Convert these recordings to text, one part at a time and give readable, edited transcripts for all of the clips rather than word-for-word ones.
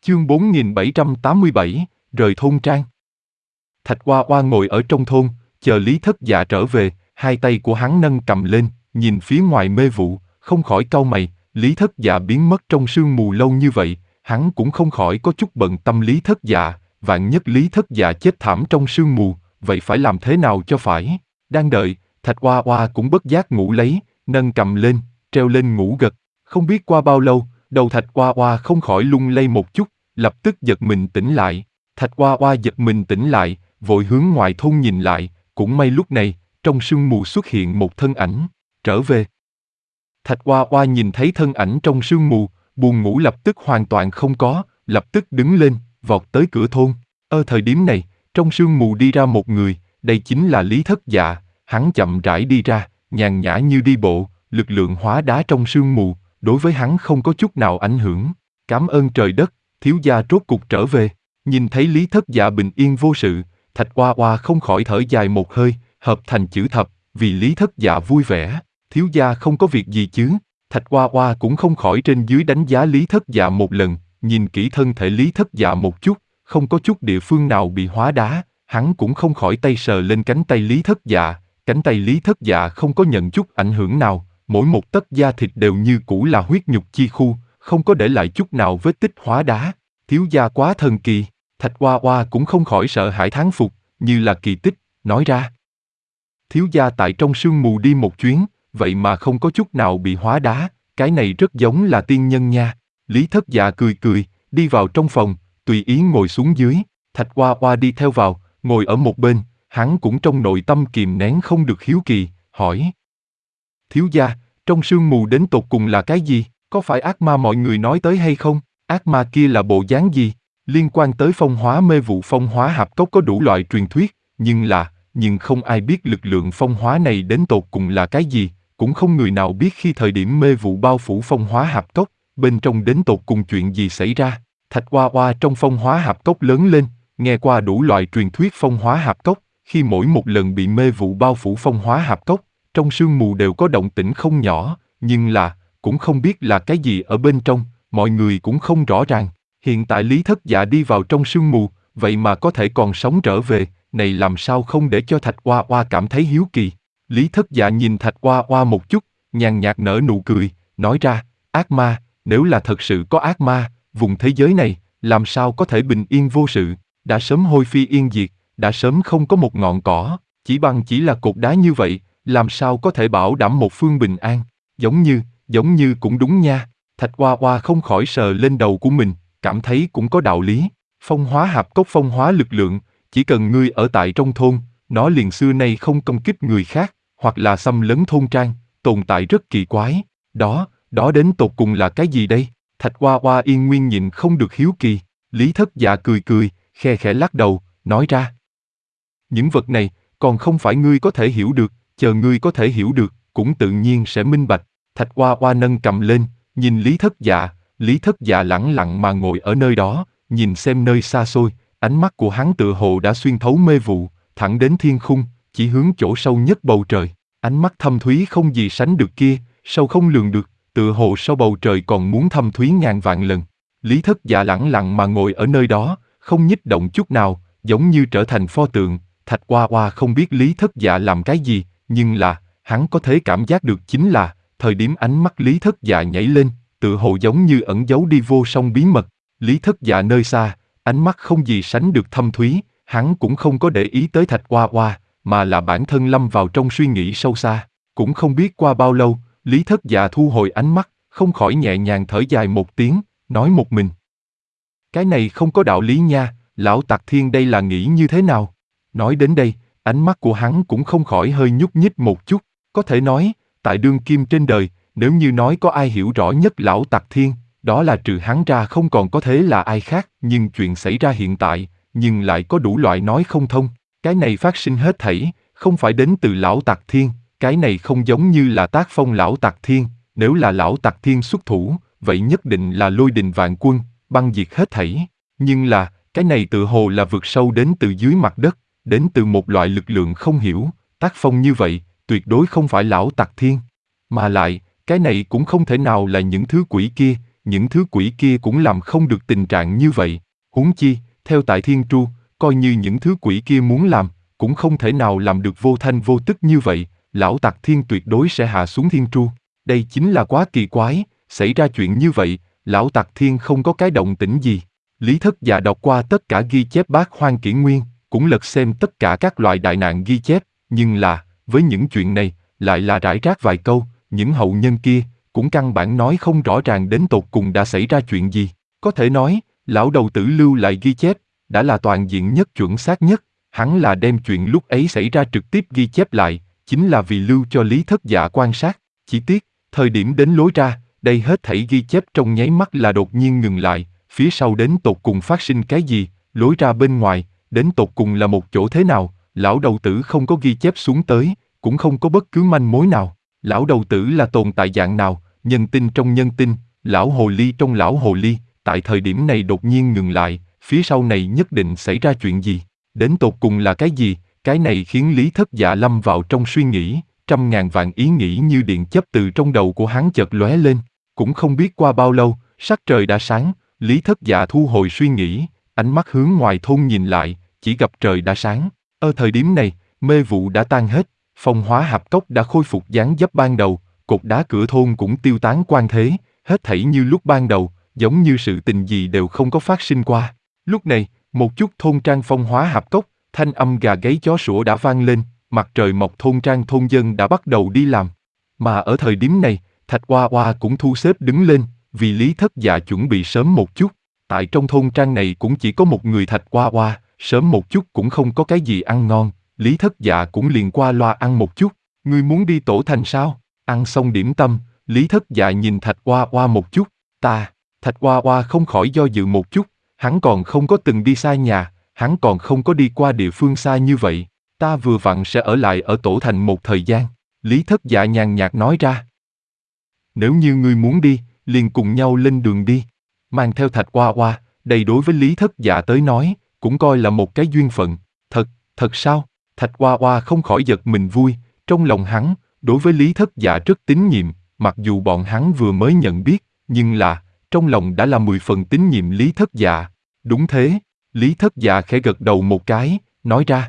Chương 4787, rời thôn trang. Thạch Oa Oa ngồi ở trong thôn, chờ Lý Thất Dạ trở về, hai tay của hắn nâng cầm lên, nhìn phía ngoài mê vụ, không khỏi cau mày. Lý Thất Dạ biến mất trong sương mù lâu như vậy, hắn cũng không khỏi có chút bận tâm Lý Thất Dạ, vạn nhất Lý Thất Dạ chết thảm trong sương mù, vậy phải làm thế nào cho phải? Đang đợi, Thạch Oa Oa cũng bất giác ngủ lấy, nâng cầm lên, treo lên ngủ gật. Không biết qua bao lâu, đầu Thạch Oa Oa không khỏi lung lay một chút, lập tức giật mình tỉnh lại. Thạch Oa Oa giật mình tỉnh lại, vội hướng ngoài thôn nhìn lại, cũng may lúc này, trong sương mù xuất hiện một thân ảnh, trở về. Thạch Oa Oa nhìn thấy thân ảnh trong sương mù, buồn ngủ lập tức hoàn toàn không có, lập tức đứng lên, vọt tới cửa thôn. Thời điểm này, trong sương mù đi ra một người, đây chính là Lý Thất Dạ. Hắn chậm rãi đi ra, nhàn nhã như đi bộ, lực lượng hóa đá trong sương mù, đối với hắn không có chút nào ảnh hưởng. Cảm ơn trời đất, thiếu gia rốt cục trở về. Nhìn thấy Lý Thất Dạ bình yên vô sự, Thạch Oa Oa không khỏi thở dài một hơi, hợp thành chữ thập, vì Lý Thất Dạ vui vẻ. Thiếu gia không có việc gì chứ? Thạch Oa Oa cũng không khỏi trên dưới đánh giá Lý Thất Dạ một lần, nhìn kỹ thân thể Lý Thất Dạ một chút, không có chút địa phương nào bị hóa đá, hắn cũng không khỏi tay sờ lên cánh tay Lý Thất Dạ, cánh tay Lý Thất Dạ không có nhận chút ảnh hưởng nào, mỗi một tấc da thịt đều như cũ là huyết nhục chi khu, không có để lại chút nào vết tích hóa đá. Thiếu gia quá thần kỳ. Thạch Oa Oa cũng không khỏi sợ hãi thán phục, như là kỳ tích, nói ra. Thiếu gia tại trong sương mù đi một chuyến, vậy mà không có chút nào bị hóa đá, cái này rất giống là tiên nhân nha. Lý Thất Dạ cười cười, đi vào trong phòng, tùy ý ngồi xuống dưới. Thạch Oa Oa đi theo vào, ngồi ở một bên, hắn cũng trong nội tâm kìm nén không được hiếu kỳ, hỏi. Thiếu gia, trong sương mù đến tột cùng là cái gì? Có phải ác ma mọi người nói tới hay không? Ác ma kia là bộ dáng gì? Liên quan tới phong hóa mê vụ phong hóa hạp cốc có đủ loại truyền thuyết, nhưng không ai biết lực lượng phong hóa này đến tột cùng là cái gì, cũng không người nào biết khi thời điểm mê vụ bao phủ phong hóa hạp cốc, bên trong đến tột cùng chuyện gì xảy ra. Thạch Oa Oa trong phong hóa hạp cốc lớn lên, nghe qua đủ loại truyền thuyết phong hóa hạp cốc, khi mỗi một lần bị mê vụ bao phủ phong hóa hạp cốc, trong sương mù đều có động tĩnh không nhỏ, cũng không biết là cái gì ở bên trong, mọi người cũng không rõ ràng. Hiện tại Lý Thất Dạ đi vào trong sương mù, vậy mà có thể còn sống trở về, này làm sao không để cho Thạch Oa Oa cảm thấy hiếu kỳ. Lý Thất Dạ nhìn Thạch Oa Oa một chút, nhàn nhạt nở nụ cười, nói ra, ác ma, nếu là thật sự có ác ma, vùng thế giới này, làm sao có thể bình yên vô sự, đã sớm hôi phi yên diệt, đã sớm không có một ngọn cỏ, chỉ là cột đá như vậy, làm sao có thể bảo đảm một phương bình an, giống như cũng đúng nha. Thạch Oa Oa không khỏi sờ lên đầu của mình, cảm thấy cũng có đạo lý. Phong hóa hạp cốc phong hóa lực lượng, chỉ cần ngươi ở tại trong thôn, nó liền xưa nay không công kích người khác, hoặc là xâm lấn thôn trang, tồn tại rất kỳ quái. Đó đến tột cùng là cái gì đây? Thạch Oa Oa yên nguyên nhịn không được hiếu kỳ. Lý Thất Dạ cười cười, khe khẽ lắc đầu, nói ra. Những vật này, còn không phải ngươi có thể hiểu được, chờ ngươi có thể hiểu được, cũng tự nhiên sẽ minh bạch. Thạch Oa Oa nâng cầm lên, nhìn Lý Thất Dạ lẳng lặng mà ngồi ở nơi đó, nhìn xem nơi xa xôi, ánh mắt của hắn tựa hồ đã xuyên thấu mê vụ, thẳng đến thiên khung, chỉ hướng chỗ sâu nhất bầu trời. Ánh mắt thâm thúy không gì sánh được kia, sâu không lường được, tựa hồ sau bầu trời còn muốn thâm thúy ngàn vạn lần. Lý Thất Dạ lẳng lặng mà ngồi ở nơi đó, không nhích động chút nào, giống như trở thành pho tượng. Thạch Oa Oa không biết Lý Thất Dạ làm cái gì, nhưng là, hắn có thể cảm giác được chính là, thời điểm ánh mắt Lý Thất Dạ nhảy lên, tựa hồ giống như ẩn giấu đi vô song bí mật. Lý Thất Dạ nơi xa, ánh mắt không gì sánh được thâm thúy, hắn cũng không có để ý tới Thạch Oa Oa, mà là bản thân lâm vào trong suy nghĩ sâu xa. Cũng không biết qua bao lâu, Lý Thất Dạ thu hồi ánh mắt, không khỏi nhẹ nhàng thở dài một tiếng, nói một mình. Cái này không có đạo lý nha, lão Tặc Thiên đây là nghĩ như thế nào? Nói đến đây, ánh mắt của hắn cũng không khỏi hơi nhúc nhích một chút, có thể nói, tại đương kim trên đời, nếu như nói có ai hiểu rõ nhất lão Tặc Thiên, đó là trừ hắn ra không còn có thế là ai khác, nhưng chuyện xảy ra hiện tại, nhưng lại có đủ loại nói không thông, cái này phát sinh hết thảy, không phải đến từ lão Tặc Thiên, cái này không giống như là tác phong lão Tặc Thiên, nếu là lão Tặc Thiên xuất thủ, vậy nhất định là lôi đình vạn quân, băng diệt hết thảy, nhưng là, cái này tự hồ là vượt sâu đến từ dưới mặt đất, đến từ một loại lực lượng không hiểu, tác phong như vậy, tuyệt đối không phải lão Tặc Thiên, mà lại, cái này cũng không thể nào là những thứ quỷ kia, những thứ quỷ kia cũng làm không được tình trạng như vậy. Huống chi, theo tại Thiên Tru, coi như những thứ quỷ kia muốn làm, cũng không thể nào làm được vô thanh vô tức như vậy, lão Tặc Thiên tuyệt đối sẽ hạ xuống Thiên Tru. Đây chính là quá kỳ quái, xảy ra chuyện như vậy, lão Tặc Thiên không có cái động tĩnh gì. Lý Thất Dạ đọc qua tất cả ghi chép Bát Hoang Kỷ Nguyên, cũng lật xem tất cả các loại đại nạn ghi chép, nhưng là, với những chuyện này, lại là rải rác vài câu, những hậu nhân kia, cũng căn bản nói không rõ ràng đến tột cùng đã xảy ra chuyện gì. Có thể nói, lão đầu tử lưu lại ghi chép, đã là toàn diện nhất chuẩn xác nhất, hắn là đem chuyện lúc ấy xảy ra trực tiếp ghi chép lại, chính là vì lưu cho Lý Thất Dạ quan sát. Chỉ tiếc, thời điểm đến lối ra, đây hết thảy ghi chép trong nháy mắt là đột nhiên ngừng lại, phía sau đến tột cùng phát sinh cái gì, lối ra bên ngoài, đến tột cùng là một chỗ thế nào, lão đầu tử không có ghi chép xuống tới, cũng không có bất cứ manh mối nào. Lão đầu tử là tồn tại dạng nào, nhân tinh trong nhân tinh, lão hồ ly trong lão hồ ly, tại thời điểm này đột nhiên ngừng lại, phía sau này nhất định xảy ra chuyện gì, đến tột cùng là cái gì, cái này khiến Lý Thất Dạ lâm vào trong suy nghĩ, trăm ngàn vạn ý nghĩ như điện chớp từ trong đầu của hắn chợt lóe lên, cũng không biết qua bao lâu, sắc trời đã sáng, Lý Thất Dạ thu hồi suy nghĩ, ánh mắt hướng ngoài thôn nhìn lại, chỉ gặp trời đã sáng. Ở thời điểm này, mê vụ đã tan hết, phong hóa hạp cốc đã khôi phục dáng dấp ban đầu, cột đá cửa thôn cũng tiêu tán quan thế, hết thảy như lúc ban đầu, giống như sự tình gì đều không có phát sinh qua. Lúc này, một chút thôn trang phong hóa hạp cốc, thanh âm gà gáy chó sủa đã vang lên, mặt trời mọc thôn trang thôn dân đã bắt đầu đi làm. Mà ở thời điểm này, Thạch Oa Oa cũng thu xếp đứng lên, vì Lý Thất Dạ chuẩn bị sớm một chút. Tại trong thôn trang này cũng chỉ có một người Thạch Oa Oa, sớm một chút cũng không có cái gì ăn ngon, Lý Thất Dạ cũng liền qua loa ăn một chút. Ngươi muốn đi tổ thành sao? Ăn xong điểm tâm, Lý Thất Dạ nhìn Thạch Oa Oa một chút. Thạch Oa Oa không khỏi do dự một chút, hắn còn không có từng đi xa nhà, hắn còn không có đi qua địa phương xa như vậy. Ta vừa vặn sẽ ở lại ở tổ thành một thời gian. Lý Thất Dạ nhàn nhạt nói ra. Nếu như ngươi muốn đi, liền cùng nhau lên đường đi. Mang theo Thạch Oa Oa, đây đối với Lý Thất Dạ tới nói, cũng coi là một cái duyên phận. Thật sao? Thạch Oa Oa không khỏi giật mình vui, trong lòng hắn, đối với Lý Thất Dạ rất tín nhiệm, mặc dù bọn hắn vừa mới nhận biết, nhưng là, trong lòng đã là 10 phần tín nhiệm Lý Thất Dạ. Đúng thế, Lý Thất Dạ khẽ gật đầu một cái, nói ra.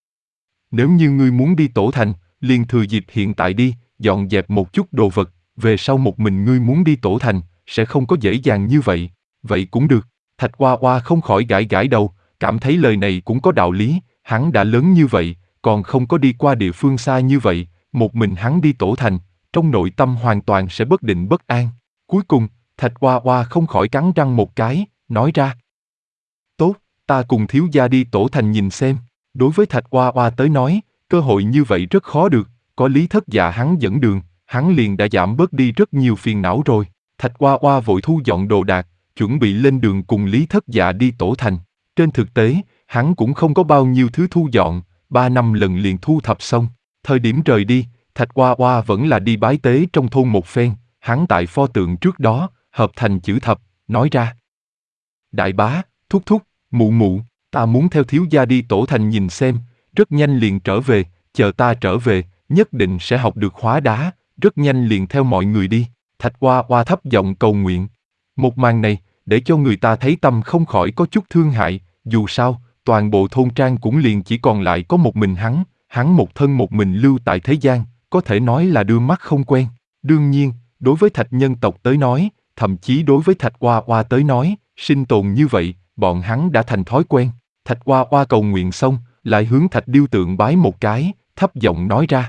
Nếu như ngươi muốn đi tổ thành, liền thừa dịp hiện tại đi, dọn dẹp một chút đồ vật, về sau một mình ngươi muốn đi tổ thành, sẽ không có dễ dàng như vậy. Vậy cũng được. Thạch Oa Oa không khỏi gãi gãi đầu, cảm thấy lời này cũng có đạo lý, hắn đã lớn như vậy, còn không có đi qua địa phương xa như vậy, một mình hắn đi tổ thành, trong nội tâm hoàn toàn sẽ bất định bất an. Cuối cùng, Thạch Oa Oa không khỏi cắn răng một cái, nói ra. Tốt, ta cùng thiếu gia đi tổ thành nhìn xem. Đối với Thạch Oa Oa tới nói, cơ hội như vậy rất khó được, có Lý Thất Dạ hắn dẫn đường, hắn liền đã giảm bớt đi rất nhiều phiền não rồi. Thạch Oa Oa vội thu dọn đồ đạc, chuẩn bị lên đường cùng Lý Thất Dạ đi tổ thành. Trên thực tế, hắn cũng không có bao nhiêu thứ thu dọn, 3 năm lần liền thu thập xong. Thời điểm rời đi, Thạch Oa Oa vẫn là đi bái tế trong thôn một phen, hắn tại pho tượng trước đó, hợp thành chữ thập, nói ra. Đại bá, thúc thúc, mụ mụ, ta muốn theo thiếu gia đi tổ thành nhìn xem, rất nhanh liền trở về, chờ ta trở về, nhất định sẽ học được hóa đá, rất nhanh liền theo mọi người đi. Thạch Oa Oa thấp giọng cầu nguyện. Một màn này, để cho người ta thấy tâm không khỏi có chút thương hại, dù sao, toàn bộ thôn trang cũng liền chỉ còn lại có một mình hắn một thân một mình lưu tại thế gian, có thể nói là đưa mắt không quen. Đương nhiên, đối với Thạch nhân tộc tới nói, thậm chí đối với Thạch Oa Oa tới nói, sinh tồn như vậy, bọn hắn đã thành thói quen. Thạch Oa Oa cầu nguyện xong, lại hướng Thạch điêu tượng bái một cái, thấp giọng nói ra.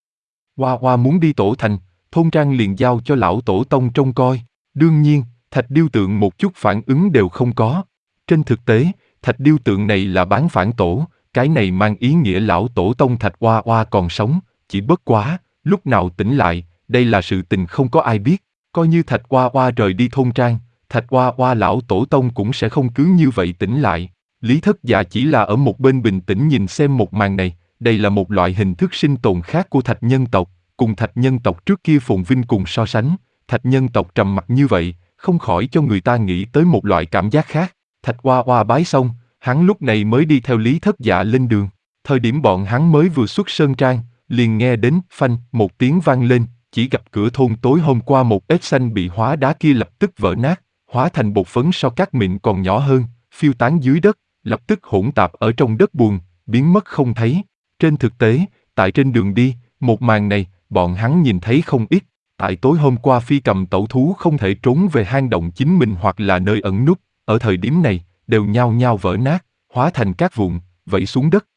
Oa Oa muốn đi tổ thành, thôn trang liền giao cho lão tổ tông trông coi. Đương nhiên, Thạch điêu tượng một chút phản ứng đều không có. Trên thực tế, Thạch điêu tượng này là bán phản tổ, cái này mang ý nghĩa lão tổ tông Thạch Oa Oa còn sống, chỉ bất quá, lúc nào tỉnh lại, đây là sự tình không có ai biết. Coi như Thạch Oa Oa rời đi thôn trang, Thạch Oa Oa lão tổ tông cũng sẽ không cứ như vậy tỉnh lại. Lý Thất Dạ chỉ là ở một bên bình tĩnh nhìn xem một màn này, đây là một loại hình thức sinh tồn khác của Thạch nhân tộc, cùng Thạch nhân tộc trước kia phồn vinh cùng so sánh, Thạch nhân tộc trầm mặc như vậy, không khỏi cho người ta nghĩ tới một loại cảm giác khác. Thạch Oa Oa bái xong, hắn lúc này mới đi theo Lý Thất Dạ lên đường. Thời điểm bọn hắn mới vừa xuất sơn trang, liền nghe đến phanh một tiếng vang lên, chỉ gặp cửa thôn tối hôm qua một ếch xanh bị hóa đá kia lập tức vỡ nát, hóa thành bột phấn so cát mịn còn nhỏ hơn, phiêu tán dưới đất, lập tức hỗn tạp ở trong đất bùn, biến mất không thấy. Trên thực tế, tại trên đường đi, một màn này, bọn hắn nhìn thấy không ít. Tại tối hôm qua Phi Cầm tẩu thú không thể trốn về hang động chính mình hoặc là nơi ẩn núp, ở thời điểm này, đều nhao nhao vỡ nát, hóa thành cát vụn, vẩy xuống đất.